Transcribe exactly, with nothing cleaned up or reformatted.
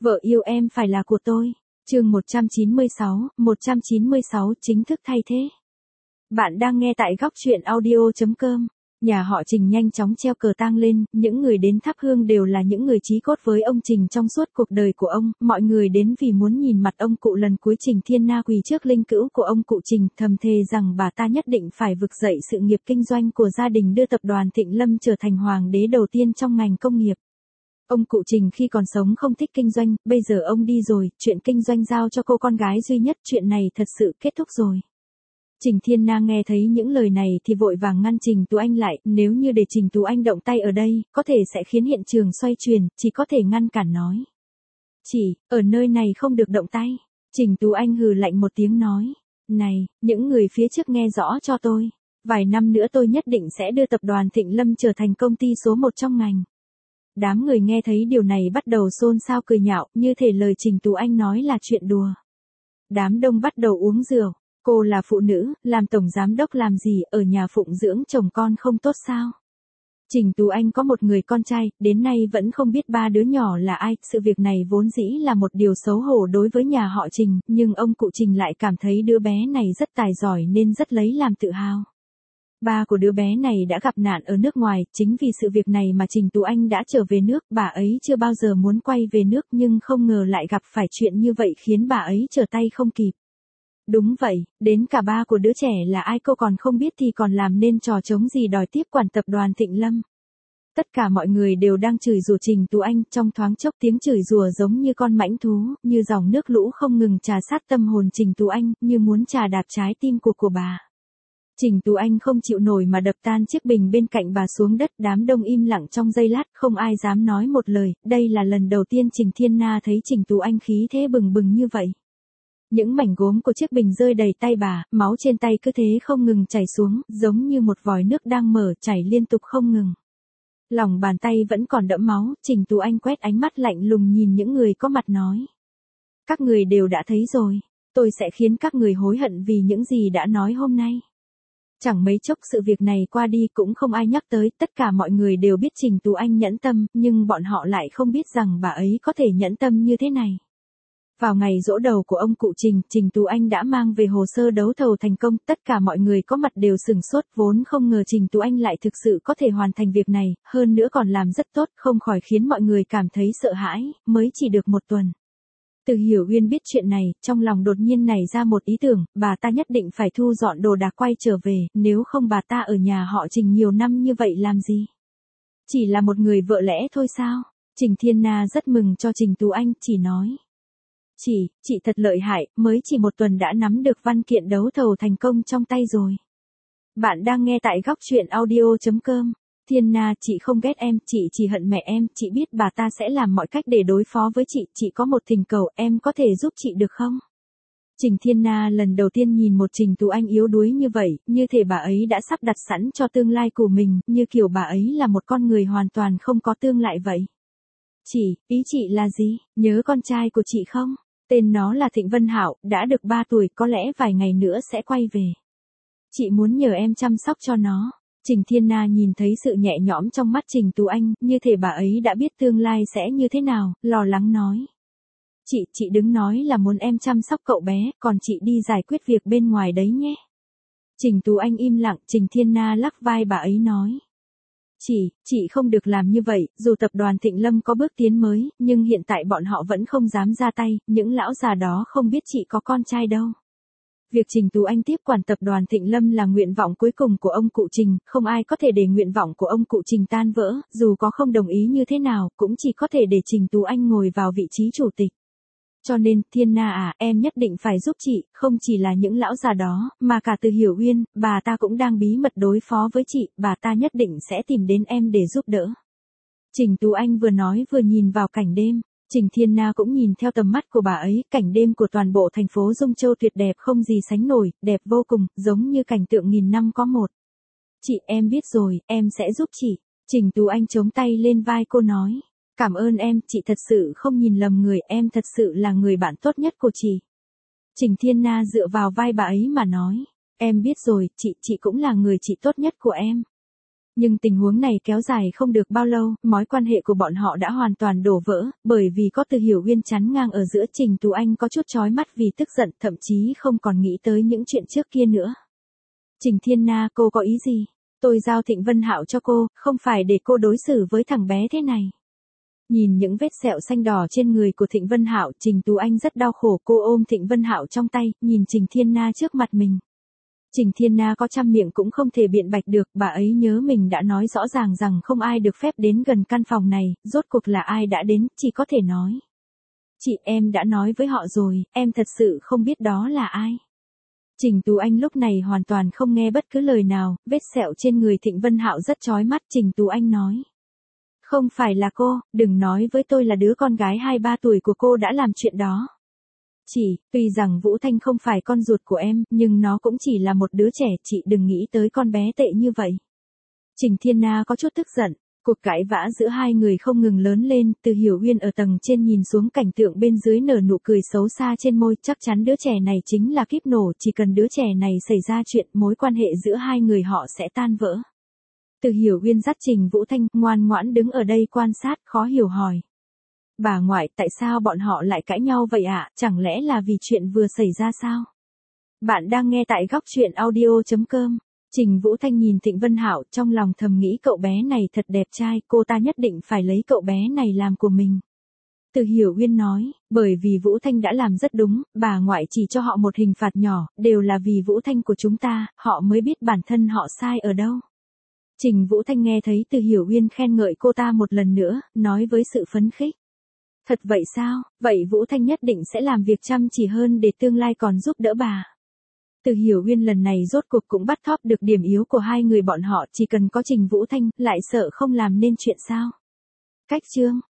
Vợ yêu em phải là của tôi. Chương một trăm chín mươi sáu, một trăm chín mươi sáu chính thức thay thế. Bạn đang nghe tại góc truyện audio chấm com. Nhà họ Trình nhanh chóng treo cờ tang lên, những người đến thắp hương đều là những người chí cốt với ông Trình trong suốt cuộc đời của ông, mọi người đến vì muốn nhìn mặt ông cụ lần cuối. Trình Thiên Na quỳ trước linh cữu của ông cụ Trình, thầm thề rằng bà ta nhất định phải vực dậy sự nghiệp kinh doanh của gia đình, đưa tập đoàn Thịnh Lâm trở thành hoàng đế đầu tiên trong ngành công nghiệp. Ông cụ Trình khi còn sống không thích kinh doanh, bây giờ ông đi rồi, chuyện kinh doanh giao cho cô con gái duy nhất, chuyện này thật sự kết thúc rồi. Trình Thiên Na nghe thấy những lời này thì vội vàng ngăn Trình Tú Anh lại, nếu như để Trình Tú Anh động tay ở đây, có thể sẽ khiến hiện trường xoay chuyển, chỉ có thể ngăn cản nói. Chỉ, ở nơi này không được động tay. Trình Tú Anh hừ lạnh một tiếng nói, này, những người phía trước nghe rõ cho tôi. Vài năm nữa tôi nhất định sẽ đưa tập đoàn Thịnh Lâm trở thành công ty số một trong ngành. Đám người nghe thấy điều này bắt đầu xôn xao cười nhạo, như thể lời Trình Tú Anh nói là chuyện đùa. Đám đông bắt đầu uống rượu. Cô là phụ nữ, làm tổng giám đốc làm gì, ở nhà phụng dưỡng chồng con không tốt sao? Trình Tú Anh có một người con trai, đến nay vẫn không biết ba đứa nhỏ là ai, sự việc này vốn dĩ là một điều xấu hổ đối với nhà họ Trình, nhưng ông cụ Trình lại cảm thấy đứa bé này rất tài giỏi nên rất lấy làm tự hào. Ba của đứa bé này đã gặp nạn ở nước ngoài, chính vì sự việc này mà Trình Tú Anh đã trở về nước, bà ấy chưa bao giờ muốn quay về nước nhưng không ngờ lại gặp phải chuyện như vậy khiến bà ấy trở tay không kịp. Đúng vậy, đến cả ba của đứa trẻ là ai cô còn không biết thì còn làm nên trò trống gì đòi tiếp quản tập đoàn Thịnh Lâm. Tất cả mọi người đều đang chửi rủa Trình Tú Anh, trong thoáng chốc tiếng chửi rủa giống như con mãnh thú, như dòng nước lũ không ngừng trà sát tâm hồn Trình Tú Anh, như muốn trà đạp trái tim của của bà. Trình Tú Anh không chịu nổi mà đập tan chiếc bình bên cạnh bà xuống đất, đám đông im lặng trong giây lát, không ai dám nói một lời, đây là lần đầu tiên Trình Thiên Na thấy Trình Tú Anh khí thế bừng bừng như vậy. Những mảnh gốm của chiếc bình rơi đầy tay bà, máu trên tay cứ thế không ngừng chảy xuống, giống như một vòi nước đang mở, chảy liên tục không ngừng. Lòng bàn tay vẫn còn đẫm máu, Trình Tú Anh quét ánh mắt lạnh lùng nhìn những người có mặt nói. Các người đều đã thấy rồi, tôi sẽ khiến các người hối hận vì những gì đã nói hôm nay. Chẳng mấy chốc sự việc này qua đi cũng không ai nhắc tới, tất cả mọi người đều biết Trình Tú Anh nhẫn tâm, nhưng bọn họ lại không biết rằng bà ấy có thể nhẫn tâm như thế này. Vào ngày giỗ đầu của ông cụ Trình, Trình Tú Anh đã mang về hồ sơ đấu thầu thành công, tất cả mọi người có mặt đều sửng sốt, vốn không ngờ Trình Tú Anh lại thực sự có thể hoàn thành việc này, hơn nữa còn làm rất tốt, không khỏi khiến mọi người cảm thấy sợ hãi, mới chỉ được một tuần. Từ Hiểu Uyên biết chuyện này, trong lòng đột nhiên nảy ra một ý tưởng, bà ta nhất định phải thu dọn đồ đạc quay trở về, nếu không bà ta ở nhà họ Trình nhiều năm như vậy làm gì? Chỉ là một người vợ lẽ thôi sao? Trình Thiên Na rất mừng cho Trình Tú Anh, chỉ nói. Chị, chị thật lợi hại, mới chỉ một tuần đã nắm được văn kiện đấu thầu thành công trong tay rồi. Bạn đang nghe tại góc truyện audio chấm com. Thiên Na, chị không ghét em, chị chỉ hận mẹ em, chị biết bà ta sẽ làm mọi cách để đối phó với chị, chị có một thỉnh cầu, em có thể giúp chị được không? Trình Thiên Na lần đầu tiên nhìn một Trình Tú Anh yếu đuối như vậy, như thể bà ấy đã sắp đặt sẵn cho tương lai của mình, như kiểu bà ấy là một con người hoàn toàn không có tương lai vậy. Chị, ý chị là gì? Nhớ con trai của chị không? Tên nó là Thịnh Vân Hạo, đã được ba tuổi, có lẽ vài ngày nữa sẽ quay về. Chị muốn nhờ em chăm sóc cho nó. Trình Thiên Na nhìn thấy sự nhẹ nhõm trong mắt Trình Tú Anh, như thể bà ấy đã biết tương lai sẽ như thế nào, lo lắng nói. Chị, chị đừng nói là muốn em chăm sóc cậu bé, còn chị đi giải quyết việc bên ngoài đấy nhé. Trình Tú Anh im lặng, Trình Thiên Na lắc vai bà ấy nói. Chị, chị không được làm như vậy, dù tập đoàn Thịnh Lâm có bước tiến mới, nhưng hiện tại bọn họ vẫn không dám ra tay, những lão già đó không biết chị có con trai đâu. Việc Trình Tú Anh tiếp quản tập đoàn Thịnh Lâm là nguyện vọng cuối cùng của ông cụ Trình, không ai có thể để nguyện vọng của ông cụ Trình tan vỡ, dù có không đồng ý như thế nào, cũng chỉ có thể để Trình Tú Anh ngồi vào vị trí chủ tịch. Cho nên, Thiên Na à, em nhất định phải giúp chị, không chỉ là những lão già đó, mà cả Từ Hiểu Uyên, bà ta cũng đang bí mật đối phó với chị, bà ta nhất định sẽ tìm đến em để giúp đỡ. Trình Tú Anh vừa nói vừa nhìn vào cảnh đêm. Trình Thiên Na cũng nhìn theo tầm mắt của bà ấy, cảnh đêm của toàn bộ thành phố Dung Châu tuyệt đẹp không gì sánh nổi, đẹp vô cùng, giống như cảnh tượng nghìn năm có một. Chị, em biết rồi, em sẽ giúp chị. Trình Tú Anh chống tay lên vai cô nói. Cảm ơn em, chị thật sự không nhìn lầm người, em thật sự là người bạn tốt nhất của chị. Trình Thiên Na dựa vào vai bà ấy mà nói. Em biết rồi, chị, chị cũng là người chị tốt nhất của em. Nhưng tình huống này kéo dài không được bao lâu, mối quan hệ của bọn họ đã hoàn toàn đổ vỡ, bởi vì có Từ Hiểu Uyên chắn ngang ở giữa. Trình Tú Anh có chút chói mắt vì tức giận, thậm chí không còn nghĩ tới những chuyện trước kia nữa. Trình Thiên Na, cô có ý gì? Tôi giao Thịnh Vân Hạo cho cô, không phải để cô đối xử với thằng bé thế này. Nhìn những vết sẹo xanh đỏ trên người của Thịnh Vân Hạo, Trình Tú Anh rất đau khổ. Cô ôm Thịnh Vân Hạo trong tay, nhìn Trình Thiên Na trước mặt mình. Trình Thiên Na có trăm miệng cũng không thể biện bạch được, bà ấy nhớ mình đã nói rõ ràng rằng không ai được phép đến gần căn phòng này, rốt cuộc là ai đã đến, chỉ có thể nói. Chị, em đã nói với họ rồi, em thật sự không biết đó là ai. Trình Tú Anh lúc này hoàn toàn không nghe bất cứ lời nào, vết sẹo trên người Thịnh Vân Hạo rất chói mắt. Trình Tú Anh nói. Không phải là cô, đừng nói với tôi là đứa con gái hai ba tuổi của cô đã làm chuyện đó. Chị, tuy rằng Vũ Thanh không phải con ruột của em, nhưng nó cũng chỉ là một đứa trẻ, chị đừng nghĩ tới con bé tệ như vậy. Trình Thiên Na có chút tức giận, cuộc cãi vã giữa hai người không ngừng lớn lên. Từ Hiểu Uyên ở tầng trên nhìn xuống cảnh tượng bên dưới, nở nụ cười xấu xa trên môi, chắc chắn đứa trẻ này chính là kíp nổ, chỉ cần đứa trẻ này xảy ra chuyện, mối quan hệ giữa hai người họ sẽ tan vỡ. Từ Hiểu Uyên dắt Trình Vũ Thanh, ngoan ngoãn đứng ở đây quan sát, khó hiểu hỏi. Bà ngoại, tại sao bọn họ lại cãi nhau vậy ạ, à? Chẳng lẽ là vì chuyện vừa xảy ra sao? Bạn đang nghe tại góc truyện audio chấm com. Trình Vũ Thanh nhìn Thịnh Vân Hạo, trong lòng thầm nghĩ cậu bé này thật đẹp trai, cô ta nhất định phải lấy cậu bé này làm của mình. Từ Hiểu Uyên nói, bởi vì Vũ Thanh đã làm rất đúng, bà ngoại chỉ cho họ một hình phạt nhỏ, đều là vì Vũ Thanh của chúng ta, họ mới biết bản thân họ sai ở đâu. Trình Vũ Thanh nghe thấy Từ Hiểu Uyên khen ngợi cô ta một lần nữa, nói với sự phấn khích. Thật vậy sao, vậy Vũ Thanh nhất định sẽ làm việc chăm chỉ hơn để tương lai còn giúp đỡ bà. Từ Hiểu Uyên lần này rốt cuộc cũng bắt thóp được điểm yếu của hai người bọn họ, chỉ cần có Trình Vũ Thanh, lại sợ không làm nên chuyện sao. Cách chương